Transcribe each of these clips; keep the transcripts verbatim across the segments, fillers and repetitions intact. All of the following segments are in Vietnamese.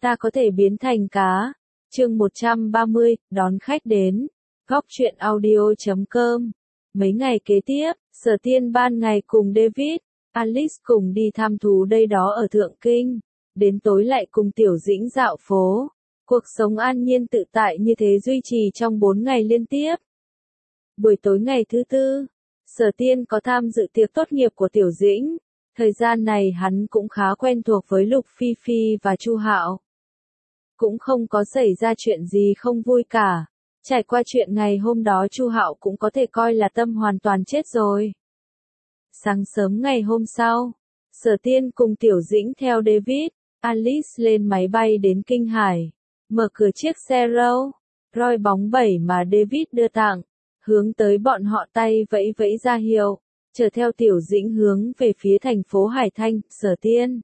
ta có thể biến thành cá. Chương một trăm ba mươi, đón khách đến. Góc truyện audio chấm com. Mấy ngày kế tiếp, Sở Tiên ban ngày cùng David, Alice cùng đi thăm thú đây đó ở Thượng Kinh. Đến tối lại cùng Tiểu Dĩnh dạo phố. Cuộc sống an nhiên tự tại như thế duy trì trong bốn ngày liên tiếp. Buổi tối ngày thứ tư, Sở Tiên có tham dự tiệc tốt nghiệp của Tiểu Dĩnh. Thời gian này hắn cũng khá quen thuộc với Lục Phi Phi và Chu Hạo. Cũng không có xảy ra chuyện gì không vui cả. Trải qua chuyện ngày hôm đó Chu Hạo cũng có thể coi là tâm hoàn toàn chết rồi. Sáng sớm ngày hôm sau, Sở Tiên cùng Tiểu Dĩnh theo David, Alice lên máy bay đến Kinh Hải. Mở cửa chiếc xe Rolls Royce bóng bẩy mà David đưa tặng, hướng tới bọn họ tay vẫy vẫy ra hiệu, chở theo Tiểu Dĩnh hướng về phía thành phố Hải Thanh. Sở Tiên: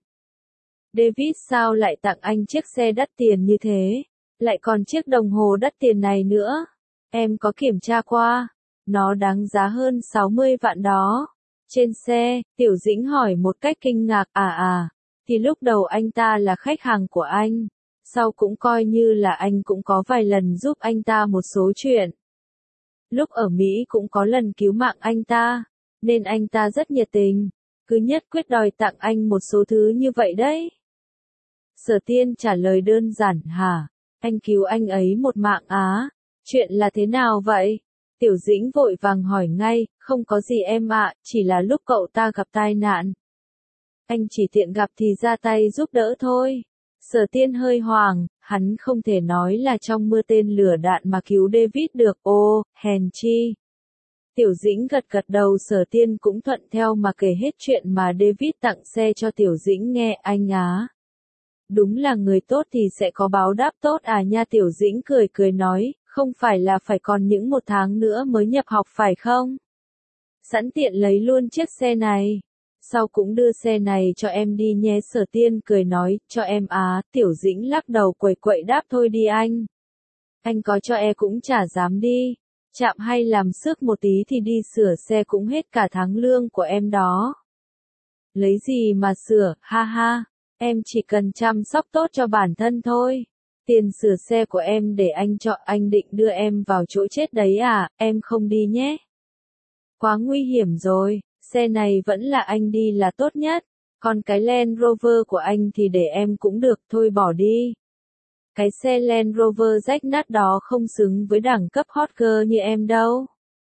David sao lại tặng anh chiếc xe đắt tiền như thế? Lại còn chiếc đồng hồ đắt tiền này nữa. Em có kiểm tra qua, nó đáng giá hơn sáu mươi vạn đó. Trên xe, Tiểu Dĩnh hỏi một cách kinh ngạc. À à, thì lúc đầu anh ta là khách hàng của anh. Sau cũng coi như là anh cũng có vài lần giúp anh ta một số chuyện. Lúc ở Mỹ cũng có lần cứu mạng anh ta, nên anh ta rất nhiệt tình, cứ nhất quyết đòi tặng anh một số thứ như vậy đấy. Sở Tiên trả lời đơn giản: hả? Anh cứu anh ấy một mạng á? Chuyện là thế nào vậy? Tiểu Dĩnh vội vàng hỏi ngay: không có gì em ạ, chỉ là lúc cậu ta gặp tai nạn. Anh chỉ tiện gặp thì ra tay giúp đỡ thôi. Sở Tiên hơi hoảng, hắn không thể nói là trong mưa tên lửa đạn mà cứu David được. Ô, hèn chi. Tiểu Dĩnh gật gật đầu. Sở Tiên cũng thuận theo mà kể hết chuyện mà David tặng xe cho Tiểu Dĩnh nghe. Anh á, đúng là người tốt thì sẽ có báo đáp tốt à nha. Tiểu Dĩnh cười cười nói: không phải là phải còn những một tháng nữa mới nhập học phải không? Sẵn tiện lấy luôn chiếc xe này. Sau cũng đưa xe này cho em đi nhé. Sở Tiên cười nói: cho em á? Tiểu Dĩnh lắc đầu quẩy quậy đáp: thôi đi anh. Anh có cho em cũng chả dám đi. Chạm hay làm sức một tí thì đi sửa xe cũng hết cả tháng lương của em đó. Lấy gì mà sửa, ha ha. Em chỉ cần chăm sóc tốt cho bản thân thôi. Tiền sửa xe của em để anh cho. Anh định đưa em vào chỗ chết đấy à? Em không đi nhé. Quá nguy hiểm rồi. Xe này vẫn là anh đi là tốt nhất. Còn cái Land Rover của anh thì để em cũng được. Thôi bỏ đi. Cái xe Land Rover rách nát đó không xứng với đẳng cấp hot girl như em đâu.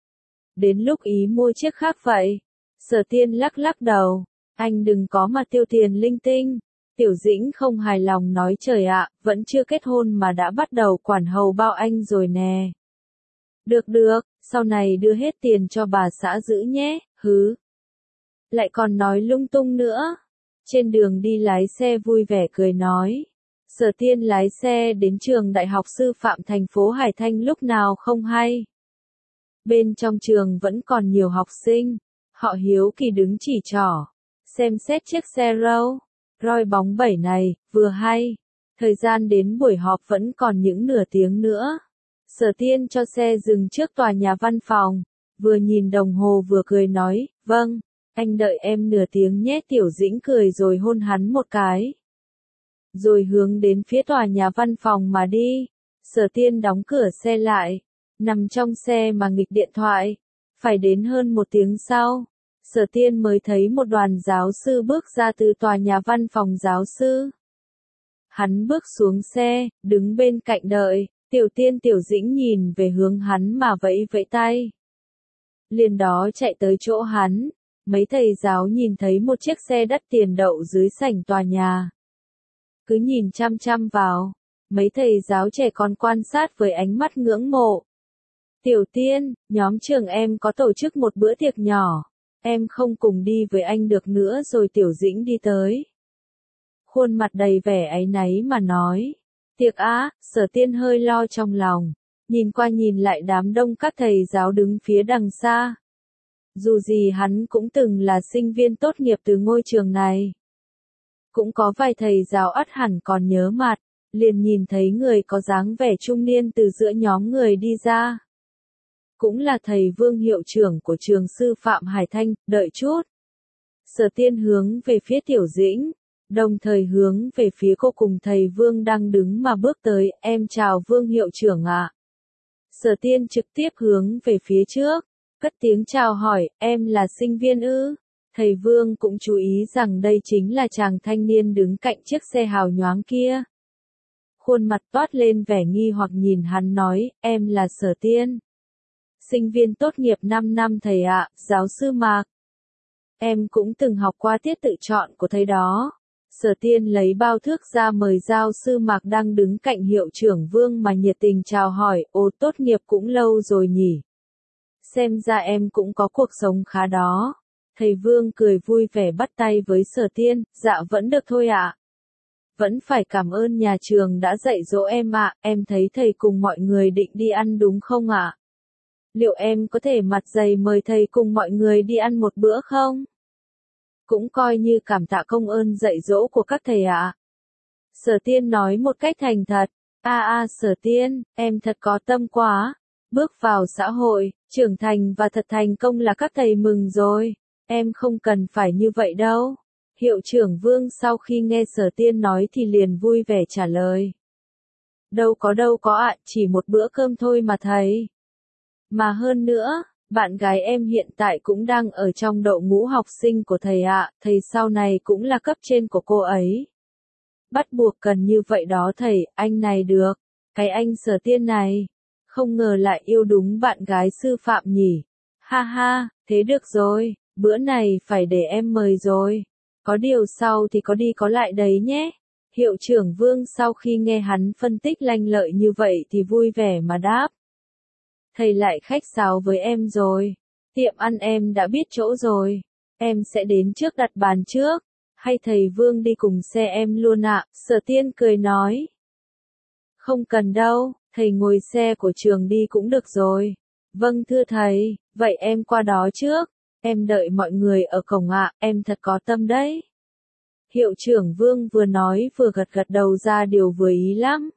Đến lúc ý mua chiếc khác vậy. Sở Tiên lắc lắc đầu. Anh đừng có mà tiêu tiền linh tinh. Tiểu Dĩnh không hài lòng nói: trời ạ, vẫn chưa kết hôn mà đã bắt đầu quản hầu bao anh rồi nè. Được được, sau này đưa hết tiền cho bà xã giữ nhé. Hứ. Lại còn nói lung tung nữa. Trên đường đi lái xe vui vẻ cười nói. Sở Tiên lái xe đến trường Đại học Sư phạm thành phố Hải Thanh lúc nào không hay. Bên trong trường vẫn còn nhiều học sinh. Họ hiếu kỳ đứng chỉ trỏ, xem xét chiếc xe Rolls Royce bóng bẩy này. Vừa hay, thời gian đến buổi họp vẫn còn những nửa tiếng nữa. Sở Tiên cho xe dừng trước tòa nhà văn phòng, vừa nhìn đồng hồ vừa cười nói: vâng, anh đợi em nửa tiếng nhé. Tiểu Dĩnh cười rồi hôn hắn một cái, rồi hướng đến phía tòa nhà văn phòng mà đi. Sở Tiên đóng cửa xe lại, nằm trong xe mà nghịch điện thoại. Phải đến hơn một tiếng sau, Sở Tiên mới thấy một đoàn giáo sư bước ra từ tòa nhà văn phòng giáo sư. Hắn bước xuống xe, đứng bên cạnh đợi. Tiểu Tiên Tiểu Dĩnh nhìn về hướng hắn mà vẫy vẫy tay. Liền đó chạy tới chỗ hắn. Mấy thầy giáo nhìn thấy một chiếc xe đắt tiền đậu dưới sảnh tòa nhà, cứ nhìn chăm chăm vào. Mấy thầy giáo trẻ còn quan sát với ánh mắt ngưỡng mộ. Tiểu Tiên, nhóm trường em có tổ chức một bữa tiệc nhỏ. Em không cùng đi với anh được nữa rồi. Tiểu Dĩnh đi tới, khuôn mặt đầy vẻ áy náy mà nói. Tiệc á? Sở Tiên hơi lo trong lòng, nhìn qua nhìn lại đám đông các thầy giáo đứng phía đằng xa. Dù gì hắn cũng từng là sinh viên tốt nghiệp từ ngôi trường này. Cũng có vài thầy giáo ắt hẳn còn nhớ mặt, liền nhìn thấy người có dáng vẻ trung niên từ giữa nhóm người đi ra. Cũng là thầy Vương hiệu trưởng của trường sư phạm Hải Thanh. Đợi chút. Sở Tiên hướng về phía Tiểu Dĩnh. Đồng thời hướng về phía cô cùng thầy Vương đang đứng mà bước tới, em chào Vương hiệu trưởng ạ. Sở Tiên trực tiếp hướng về phía trước, cất tiếng chào hỏi, em là sinh viên ư? Thầy Vương cũng chú ý rằng đây chính là chàng thanh niên đứng cạnh chiếc xe hào nhoáng kia. Khuôn mặt toát lên vẻ nghi hoặc nhìn hắn nói, em là Sở Tiên. Sinh viên tốt nghiệp năm năm thầy ạ, giáo sư Mạc. Em cũng từng học qua tiết tự chọn của thầy đó. Sở Tiên lấy bao thước ra mời giáo sư Mạc đang đứng cạnh hiệu trưởng Vương mà nhiệt tình chào hỏi, ồ tốt nghiệp cũng lâu rồi nhỉ. Xem ra em cũng có cuộc sống khá đó. Thầy Vương cười vui vẻ bắt tay với Sở Tiên, dạ vẫn được thôi ạ. Vẫn phải cảm ơn nhà trường đã dạy dỗ em ạ, em thấy thầy cùng mọi người định đi ăn đúng không ạ? Liệu em có thể mặt dày mời thầy cùng mọi người đi ăn một bữa không? Cũng coi như cảm tạ công ơn dạy dỗ của các thầy ạ. Sở Tiên nói một cách thành thật, a a Sở Tiên, em thật có tâm quá. Bước vào xã hội, trưởng thành và thật thành công là các thầy mừng rồi. Em không cần phải như vậy đâu. Hiệu trưởng Vương sau khi nghe Sở Tiên nói thì liền vui vẻ trả lời. Đâu có đâu có ạ, chỉ một bữa cơm thôi mà thầy. Mà hơn nữa, bạn gái em hiện tại cũng đang ở trong đội ngũ học sinh của thầy ạ, thầy sau này cũng là cấp trên của cô ấy. Bắt buộc cần như vậy đó thầy, anh này được. Cái anh Sở Tiên này, không ngờ lại yêu đúng bạn gái sư phạm nhỉ. Ha ha, thế được rồi, bữa này phải để em mời rồi. Có điều sau thì có đi có lại đấy nhé. Hiệu trưởng Vương sau khi nghe hắn phân tích lanh lợi như vậy thì vui vẻ mà đáp. Thầy lại khách sáo với em rồi. Tiệm ăn em đã biết chỗ rồi. Em sẽ đến trước đặt bàn trước. Hay thầy Vương đi cùng xe em luôn ạ? Sở Tiên cười nói. Không cần đâu, thầy ngồi xe của trường đi cũng được rồi. Vâng thưa thầy, vậy em qua đó trước. Em đợi mọi người ở cổng ạ, em thật có tâm đấy. Hiệu trưởng Vương vừa nói vừa gật gật đầu ra điều vừa ý lắm.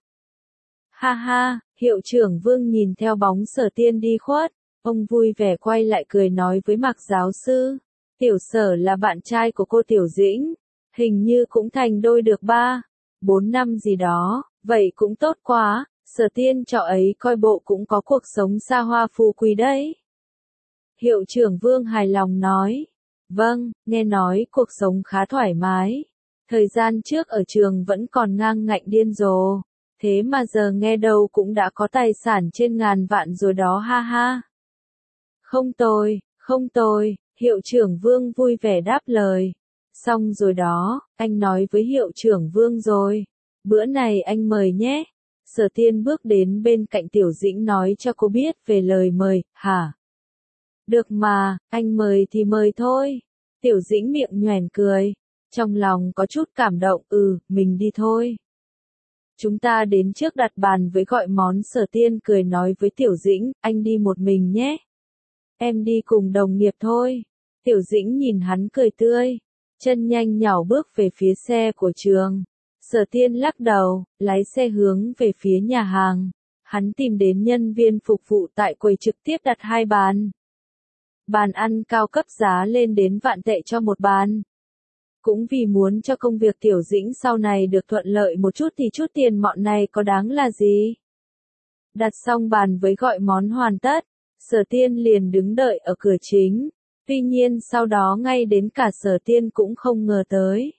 Ha ha, hiệu trưởng Vương nhìn theo bóng Sở Tiên đi khuất, ông vui vẻ quay lại cười nói với Mạc giáo sư. Tiểu Sở là bạn trai của cô Tiểu Dĩnh, hình như cũng thành đôi được ba, bốn năm gì đó, vậy cũng tốt quá, Sở Tiên trọ ấy coi bộ cũng có cuộc sống xa hoa phú quý đấy. Hiệu trưởng Vương hài lòng nói, vâng, nghe nói cuộc sống khá thoải mái, thời gian trước ở trường vẫn còn ngang ngạnh điên rồ, thế mà giờ nghe đâu cũng đã có tài sản trên ngàn vạn rồi đó ha ha. Không tồi, không tồi, hiệu trưởng Vương vui vẻ đáp lời. Xong rồi đó, anh nói với hiệu trưởng Vương rồi, bữa này anh mời nhé. Sở Tiên bước đến bên cạnh Tiểu Dĩnh nói cho cô biết về lời mời, hả? Được mà, anh mời thì mời thôi. Tiểu Dĩnh miệng nhoẻn cười, trong lòng có chút cảm động, ừ, mình đi thôi. Chúng ta đến trước đặt bàn với gọi món. Sở Tiên cười nói với Tiểu Dĩnh, anh đi một mình nhé. Em đi cùng đồng nghiệp thôi. Tiểu Dĩnh nhìn hắn cười tươi, chân nhanh nhảu bước về phía xe của trường. Sở Tiên lắc đầu, lái xe hướng về phía nhà hàng. Hắn tìm đến nhân viên phục vụ tại quầy trực tiếp đặt hai bàn. Bàn ăn cao cấp giá lên đến vạn tệ cho một bàn. Cũng vì muốn cho công việc Tiểu Dĩnh sau này được thuận lợi một chút thì chút tiền mọn này có đáng là gì. Đặt xong bàn với gọi món hoàn tất, Sở Tiên liền đứng đợi ở cửa chính. Tuy nhiên sau đó ngay đến cả Sở Tiên cũng không ngờ tới.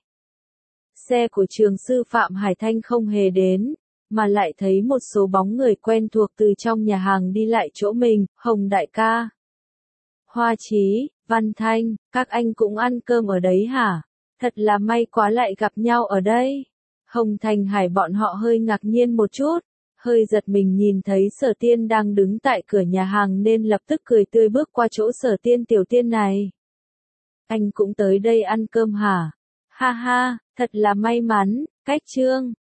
Xe của trường sư phạm Hải Thanh không hề đến, mà lại thấy một số bóng người quen thuộc từ trong nhà hàng đi lại chỗ mình, Hồng đại ca, Hoa Chí, Văn Thanh, các anh cũng ăn cơm ở đấy hả? Thật là may quá lại gặp nhau ở đây. Hồng Thành Hải bọn họ hơi ngạc nhiên một chút, hơi giật mình nhìn thấy Sở Tiên đang đứng tại cửa nhà hàng nên lập tức cười tươi bước qua chỗ Sở Tiên. Tiểu Tiên này, anh cũng tới đây ăn cơm hả? Ha ha, thật là may mắn. Cách chương